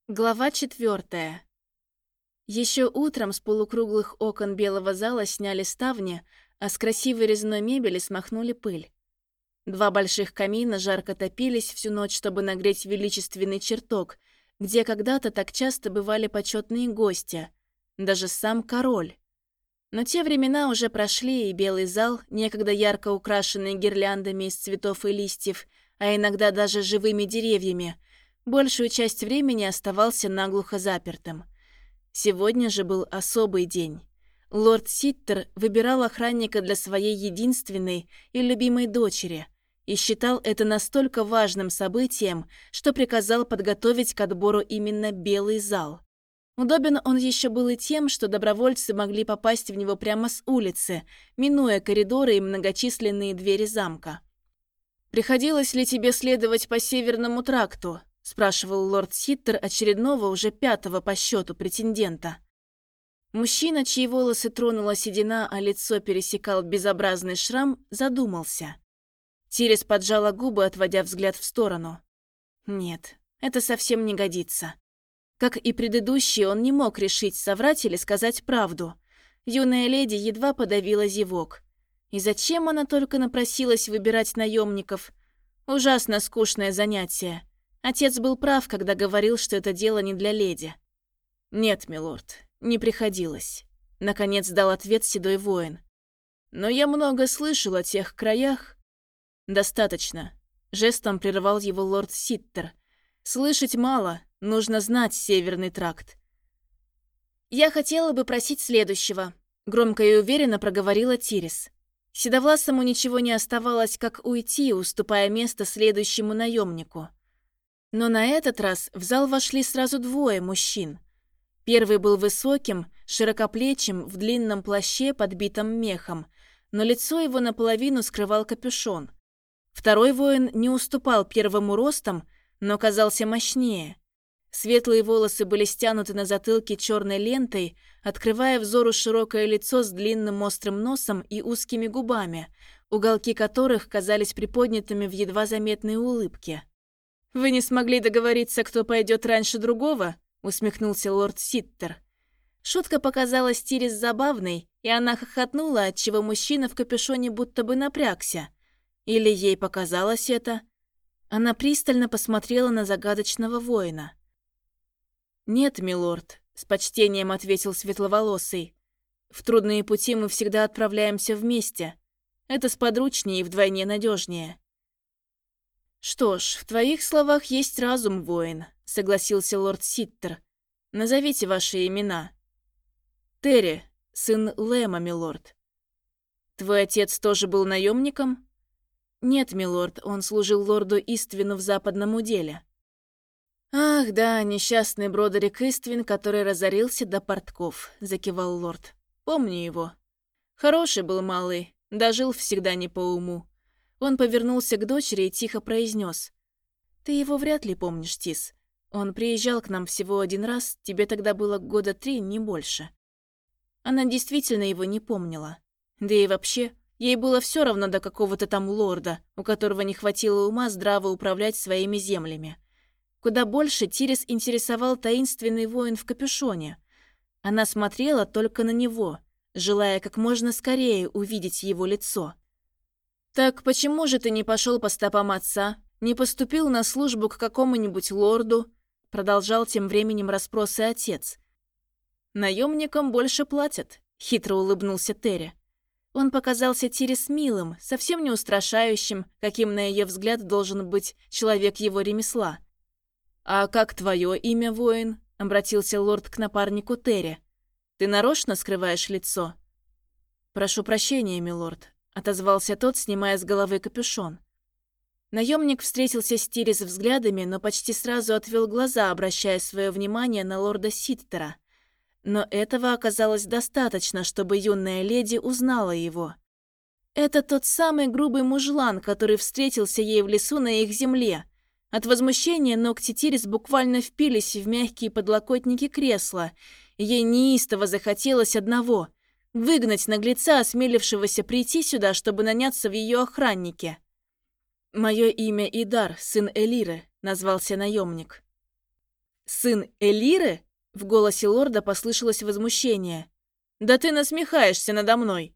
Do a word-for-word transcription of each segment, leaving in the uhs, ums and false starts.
Глава четвертая. Еще утром с полукруглых окон белого зала сняли ставни, а с красивой резной мебели смахнули пыль. Два больших камина жарко топились всю ночь, чтобы нагреть величественный чертог, где когда-то так часто бывали почетные гости, даже сам король. Но те времена уже прошли, и белый зал, некогда ярко украшенный гирляндами из цветов и листьев, а иногда даже живыми деревьями, большую часть времени оставался наглухо запертым. Сегодня же был особый день. Лорд Ситтер выбирал охранника для своей единственной и любимой дочери и считал это настолько важным событием, что приказал подготовить к отбору именно белый зал. Удобен он еще был и тем, что добровольцы могли попасть в него прямо с улицы, минуя коридоры и многочисленные двери замка. «Приходилось ли тебе следовать по Северному тракту?» — спрашивал лорд Ситтер очередного, уже пятого по счету претендента. Мужчина, чьи волосы тронула седина, а лицо пересекал безобразный шрам, задумался. Тирис поджала губы, отводя взгляд в сторону. Нет, это совсем не годится. Как и предыдущий, он не мог решить, соврать или сказать правду. Юная леди едва подавила зевок. И зачем она только напросилась выбирать наемников? Ужасно скучное занятие. Отец был прав, когда говорил, что это дело не для леди. «Нет, милорд, не приходилось», — наконец дал ответ седой воин. «Но я много слышал о тех краях». «Достаточно», — жестом прервал его лорд Ситтер. «Слышать мало, нужно знать Северный тракт». «Я хотела бы просить следующего», — громко и уверенно проговорила Тирис. Седовласому ничего не оставалось, как уйти, уступая место следующему наемнику. Но на этот раз в зал вошли сразу двое мужчин. Первый был высоким, широкоплечим, в длинном плаще, подбитом мехом, но лицо его наполовину скрывал капюшон. Второй воин не уступал первому ростом, но казался мощнее. Светлые волосы были стянуты на затылке черной лентой, открывая взору широкое лицо с длинным острым носом и узкими губами, уголки которых казались приподнятыми в едва заметной улыбке. «Вы не смогли договориться, кто пойдет раньше другого?» — усмехнулся лорд Ситтер. Шутка показалась Тирис забавной, и она хохотнула, отчего мужчина в капюшоне будто бы напрягся. Или ей показалось это? Она пристально посмотрела на загадочного воина. «Нет, милорд», — с почтением ответил светловолосый. «В трудные пути мы всегда отправляемся вместе. Это сподручнее и вдвойне надежнее». «Что ж, в твоих словах есть разум, воин», — согласился лорд Ситтер. «Назовите ваши имена». «Терри, сын Лэма, милорд». «Твой отец тоже был наемником?» «Нет, милорд, он служил лорду Иствину в западном уделе». «Ах, да, несчастный Бродерик Иствин, который разорился до портков», — закивал лорд. «Помню его. Хороший был малый, дожил всегда не по уму». Он повернулся к дочери и тихо произнес: «Ты его вряд ли помнишь, Тис. Он приезжал к нам всего один раз, тебе тогда было года три, не больше». Она действительно его не помнила. Да и вообще, ей было все равно до какого-то там лорда, у которого не хватило ума здраво управлять своими землями. Куда больше Тирис интересовал таинственный воин в капюшоне. Она смотрела только на него, желая как можно скорее увидеть его лицо. «Так почему же ты не пошел по стопам отца, не поступил на службу к какому-нибудь лорду?» Продолжал тем временем расспросы отец. «Наемникам больше платят», — хитро улыбнулся Терри. Он показался Тирис милым, совсем не устрашающим, каким на ее взгляд должен быть человек его ремесла. «А как твое имя, воин?» — обратился лорд к напарнику Терри. «Ты нарочно скрываешь лицо?» «Прошу прощения, милорд», — отозвался тот, снимая с головы капюшон. Наемник встретился с Тирис взглядами, но почти сразу отвел глаза, обращая свое внимание на лорда Ситтера. Но этого оказалось достаточно, чтобы юная леди узнала его. Это тот самый грубый мужлан, который встретился ей в лесу на их земле. От возмущения ногти Тирис буквально впились в мягкие подлокотники кресла, и ей неистово захотелось одного — выгнать наглеца, осмелившегося прийти сюда, чтобы наняться в ее охраннике. «Мое имя Идар, сын Элиры», — назвался наемник. «Сын Элиры?» — в голосе лорда послышалось возмущение. «Да ты насмехаешься надо мной!»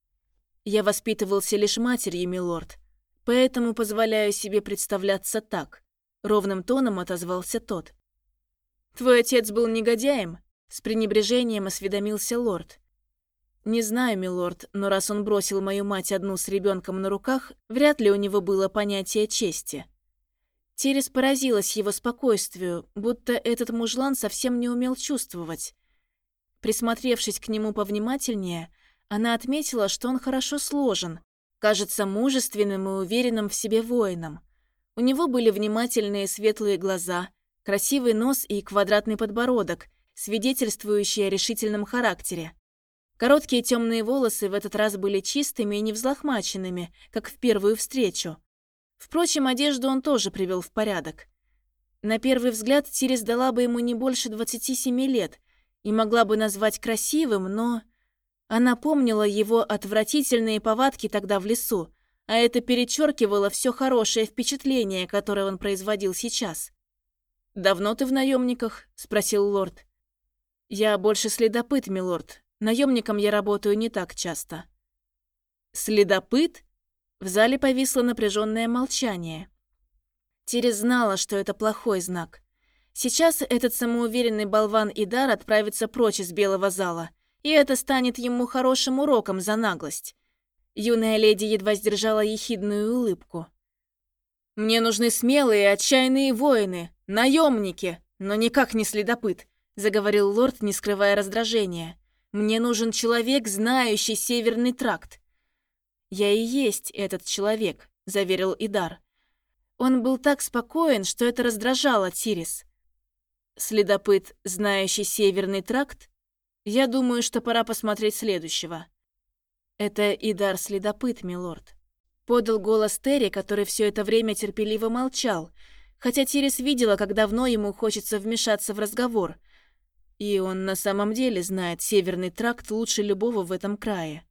«Я воспитывался лишь матерью, милорд, поэтому позволяю себе представляться так», — ровным тоном отозвался тот. «Твой отец был негодяем?» — с пренебрежением осведомился лорд. «Не знаю, милорд, но раз он бросил мою мать одну с ребенком на руках, вряд ли у него было понятие чести». Тирис поразилась его спокойствию, будто этот мужлан совсем не умел чувствовать. Присмотревшись к нему повнимательнее, она отметила, что он хорошо сложен, кажется мужественным и уверенным в себе воином. У него были внимательные светлые глаза, красивый нос и квадратный подбородок, свидетельствующие о решительном характере. Короткие темные волосы в этот раз были чистыми и невзлохмаченными, как в первую встречу. Впрочем, одежду он тоже привел в порядок. На первый взгляд Тирис дала бы ему не больше двадцати семи лет и могла бы назвать красивым, но... Она помнила его отвратительные повадки тогда в лесу, а это перечеркивало все хорошее впечатление, которое он производил сейчас. «Давно ты в наемниках?» — спросил лорд. «Я больше следопыт, милорд. Наемником я работаю не так часто». «Следопыт?» В зале повисло напряженное молчание. Тирис знала, что это плохой знак. Сейчас этот самоуверенный болван Идар отправится прочь из белого зала, и это станет ему хорошим уроком за наглость. Юная леди едва сдержала ехидную улыбку. «Мне нужны смелые и отчаянные воины, наемники, но никак не следопыт», заговорил лорд, не скрывая раздражения. «Мне нужен человек, знающий Северный тракт». «Я и есть этот человек», — заверил Идар. Он был так спокоен, что это раздражало Тирис. «Следопыт, знающий Северный тракт? Я думаю, что пора посмотреть следующего». «Это Идар-следопыт, милорд», — подал голос Терри, который все это время терпеливо молчал, хотя Тирис видела, как давно ему хочется вмешаться в разговор. И он на самом деле знает Северный тракт лучше любого в этом крае.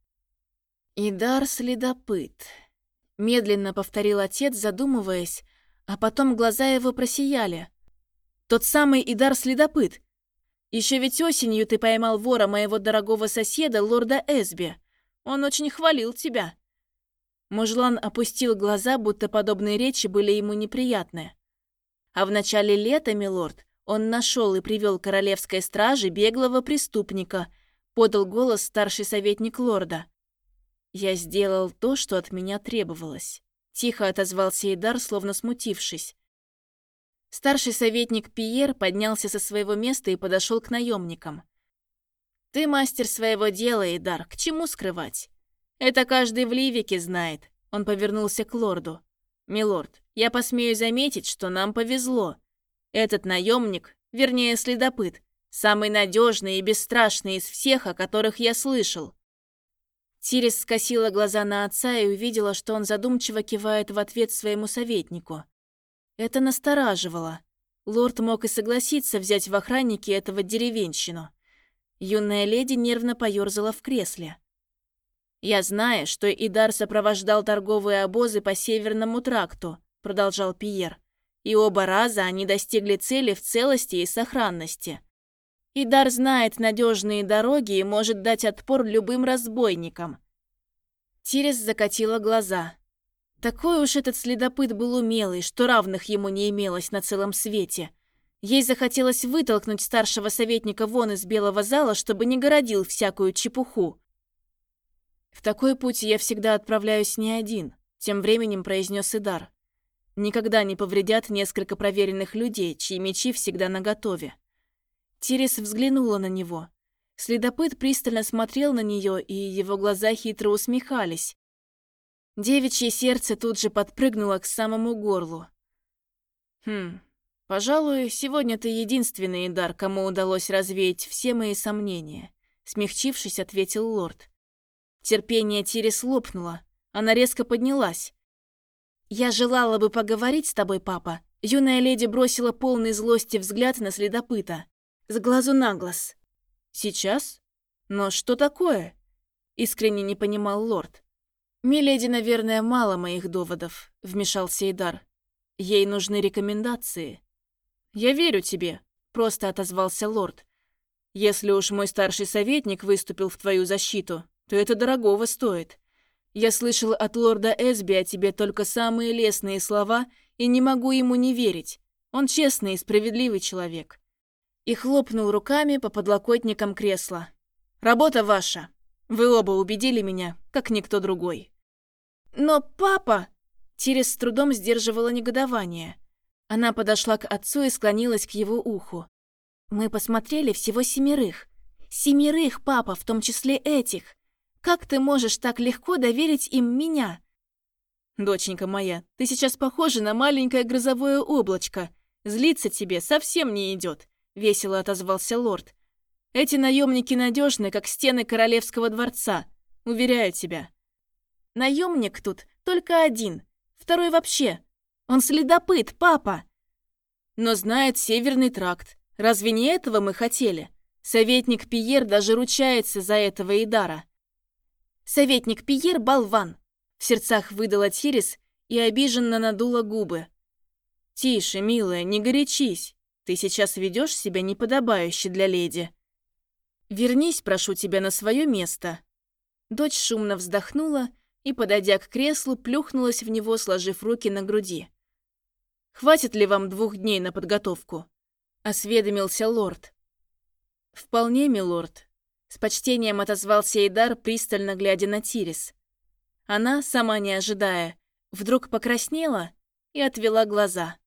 «Идар-следопыт», — медленно повторил отец, задумываясь, а потом глаза его просияли. «Тот самый Идар-следопыт. Еще ведь осенью ты поймал вора моего дорогого соседа, лорда Эсби. Он очень хвалил тебя». Мужлан опустил глаза, будто подобные речи были ему неприятны. «А в начале лета, милорд, он нашел и привел к королевской страже беглого преступника», — подал голос старший советник лорда. «Я сделал то, что от меня требовалось», — тихо отозвался Идар, словно смутившись. Старший советник Пьер поднялся со своего места и подошел к наемникам. «Ты мастер своего дела, Идар, к чему скрывать? Это каждый в Ливике знает», — он повернулся к лорду. «Милорд, я посмею заметить, что нам повезло. Этот наемник, вернее следопыт, самый надежный и бесстрашный из всех, о которых я слышал». Тирис скосила глаза на отца и увидела, что он задумчиво кивает в ответ своему советнику. Это настораживало. Лорд мог и согласиться взять в охранники этого деревенщину. Юная леди нервно поёрзала в кресле. «Я знаю, что Идар сопровождал торговые обозы по Северному тракту», — продолжал Пьер. «И оба раза они достигли цели в целости и сохранности. Идар знает надежные дороги и может дать отпор любым разбойникам». Тирис закатила глаза. Такой уж этот следопыт был умелый, что равных ему не имелось на целом свете. Ей захотелось вытолкнуть старшего советника вон из белого зала, чтобы не городил всякую чепуху. «В такой путь я всегда отправляюсь не один», — тем временем произнес Идар. «Никогда не повредят несколько проверенных людей, чьи мечи всегда наготове». Тирис взглянула на него. Следопыт пристально смотрел на нее, и его глаза хитро усмехались. Девичье сердце тут же подпрыгнуло к самому горлу. «Хм, пожалуй, сегодня ты единственный, Идар, кому удалось развеять все мои сомнения», — смягчившись, ответил лорд. Терпение Тирис лопнуло. Она резко поднялась. «Я желала бы поговорить с тобой, папа». Юная леди бросила полный злости взгляд на следопыта. С глазу на глаз. «Сейчас? Но что такое?» Искренне не понимал лорд. «Миледи, наверное, мало моих доводов», — вмешался Идар. «Ей нужны рекомендации». «Я верю тебе», — просто отозвался лорд. «Если уж мой старший советник выступил в твою защиту, то это дорогого стоит. Я слышал от лорда Эсби о тебе только самые лестные слова и не могу ему не верить. Он честный и справедливый человек». И хлопнул руками по подлокотникам кресла. «Работа ваша. Вы оба убедили меня, как никто другой». «Но папа...» Тирис с трудом сдерживала негодование. Она подошла к отцу и склонилась к его уху. «Мы посмотрели всего семерых. Семерых, папа, в том числе этих. Как ты можешь так легко доверить им меня?» «Доченька моя, ты сейчас похожа на маленькое грозовое облачко. Злиться тебе совсем не идет», — весело отозвался лорд. «Эти наемники надежны, как стены королевского дворца. Уверяю тебя». «Наемник тут только один. Второй вообще. Он следопыт, папа». «Но знает Северный тракт. Разве не этого мы хотели? Советник Пьер даже ручается за этого Идара». «Советник Пьер — болван», — в сердцах выдала Тирис и обиженно надула губы. «Тише, милая, не горячись. Ты сейчас ведешь себя неподобающе для леди. Вернись, прошу тебя, на свое место». Дочь шумно вздохнула и, подойдя к креслу, плюхнулась в него, сложив руки на груди. «Хватит ли вам двух дней на подготовку?» — осведомился лорд. «Вполне, милорд», — с почтением отозвался Идар, пристально глядя на Тирис. Она, сама не ожидая, вдруг покраснела и отвела глаза.